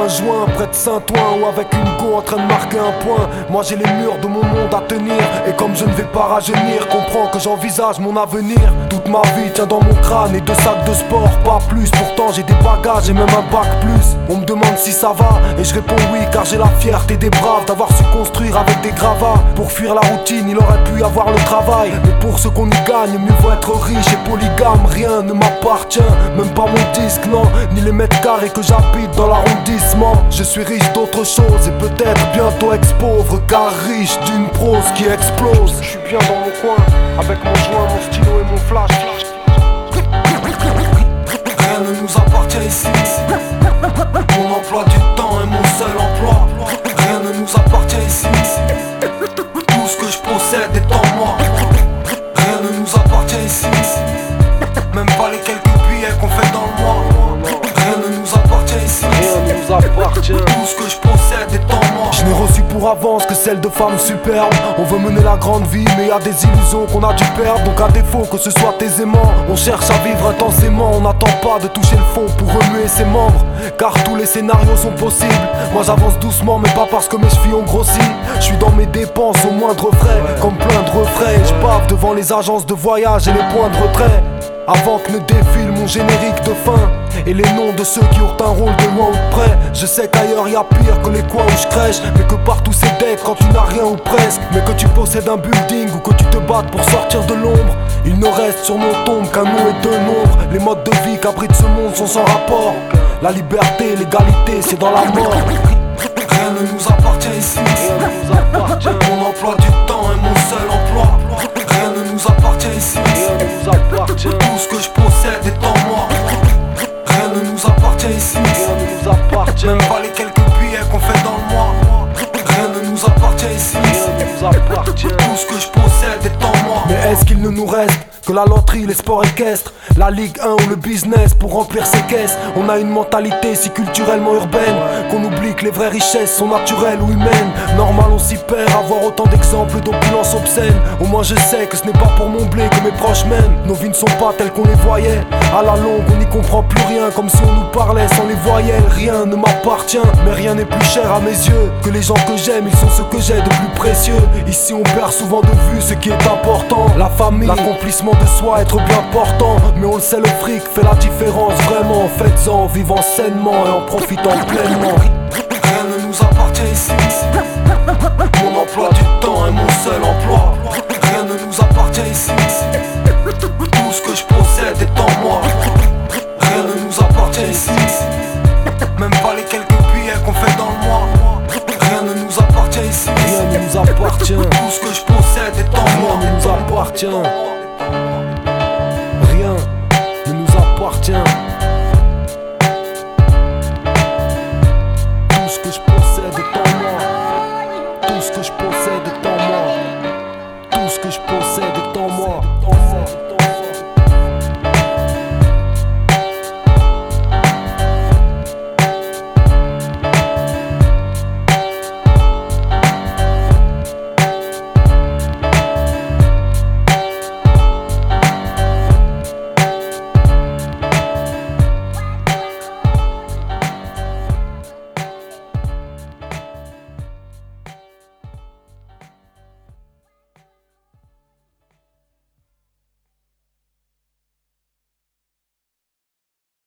joint près de Saint-Ouen ou avec une go en train de marquer un point. Moi j'ai les murs de mon monde à tenir, et comme je ne vais pas rajeunir, comprends que j'envisage mon avenir. Toute ma vie tient dans mon crâne et 2 sacs de sport, pas plus. Pourtant j'ai des bagages et même un bac plus. On me demande si ça va et je réponds oui, car j'ai la fierté des braves d'avoir su construire avec des gravats. Pour fuir la routine il aurait pu y avoir le travail, mais pour ce qu'on y gagne mieux vaut être riche et polygame. Rien ne m'appartient, même pas mon disque, non, ni les mètres carrés que j'habite dans l'arrondissement. Je suis riche d'autre chose et peut-être bientôt ex-pauvre, car riche d'une prose qui explose. Je suis bien dans mon coin, avec mon joint, mon stylo et mon flash. Rien ne nous appartient ici. Mon emploi du temps est mon seul emploi. Rien ne nous appartient ici. Tout ce que je possède est en moi. Rien ne nous appartient ici. Même pas les quelques billets qu'on fait dans le mois. Rien ne nous appartient ici. Rien ne nous appartient. Tout ce que je possède est en moi. Je n'ai reçu pour avance que celle de femmes superbes. On veut mener la grande vie mais y a des illusions qu'on a dû perdre. Donc à défaut que ce soit aisément, on cherche à vivre intensément. On n'attend pas de toucher le fond pour remuer ses membres, car tous les scénarios sont possibles. Moi j'avance doucement mais pas parce que mes chevilles ont grossi. Je suis dans mes dépenses au moindre frais, comme plein de refrains. Je bave devant les agences de voyage et les points de retrait, avant que ne défile mon générique de fin et les noms de ceux qui ont un rôle de loin ou de près. Je sais qu'ailleurs y a pire que les coins où je crèche, mais que partout c'est dead quand tu n'as rien ou presque. Mais que tu possèdes un building ou que tu te battes pour sortir de l'ombre, il ne reste sur nos tombes qu'un nom et 2 nombres. Les modes de vie qu'abrite ce monde sont sans rapport. La liberté, l'égalité, c'est dans la mort. Rien ne nous appartient ici. Mon emploi du temps est mon seul emploi. Rien ne nous appartient ici. Tout ce que je possède est en moi. Rien ne nous appartient ici. Même pas les quelques billets qu'on fait dans le mois. Rien ne nous appartient ici. Tout ce que je possède est en moi. Mais est-ce qu'il ne nous reste que la loterie, les sports équestres, la Ligue 1 ou le business pour remplir ses caisses? On a une mentalité si culturellement urbaine qu'on oublie que les vraies richesses sont naturelles ou humaines. Normal on s'y perd à voir autant d'exemples d'opulence obscène. Au moins je sais que ce n'est pas pour mon blé que mes proches m'aiment. Nos vies ne sont pas telles qu'on les voyait. À la longue on n'y comprend plus rien, comme si on nous parlait sans les voyelles. Rien ne m'appartient, mais rien n'est plus cher à mes yeux que les gens que j'aime, ils sont ce que j'ai de plus précieux. Ici on perd souvent de vue ce qui est important, la famille, l'accomplissement de soi, être bien portant. Mais on le sait, le fric fait la différence vraiment. Faites-en, vivant sainement et en profitant pleinement. Rien ne nous appartient ici. Mon emploi du temps est mon seul emploi. Rien ne nous appartient ici. Tout ce que je possède est en moi. Rien ne nous appartient ici. Même pas les quelques billets qu'on fait dans le mois. Rien ne nous appartient ici. Rien ne nous appartient. Tout ce que je possède est en moi. Rien ne nous appartient. Rien ne nous appartient. Tout ce que je possède est en moi. Tout ce que je possède est en moi. Tout ce que je possède est en moi.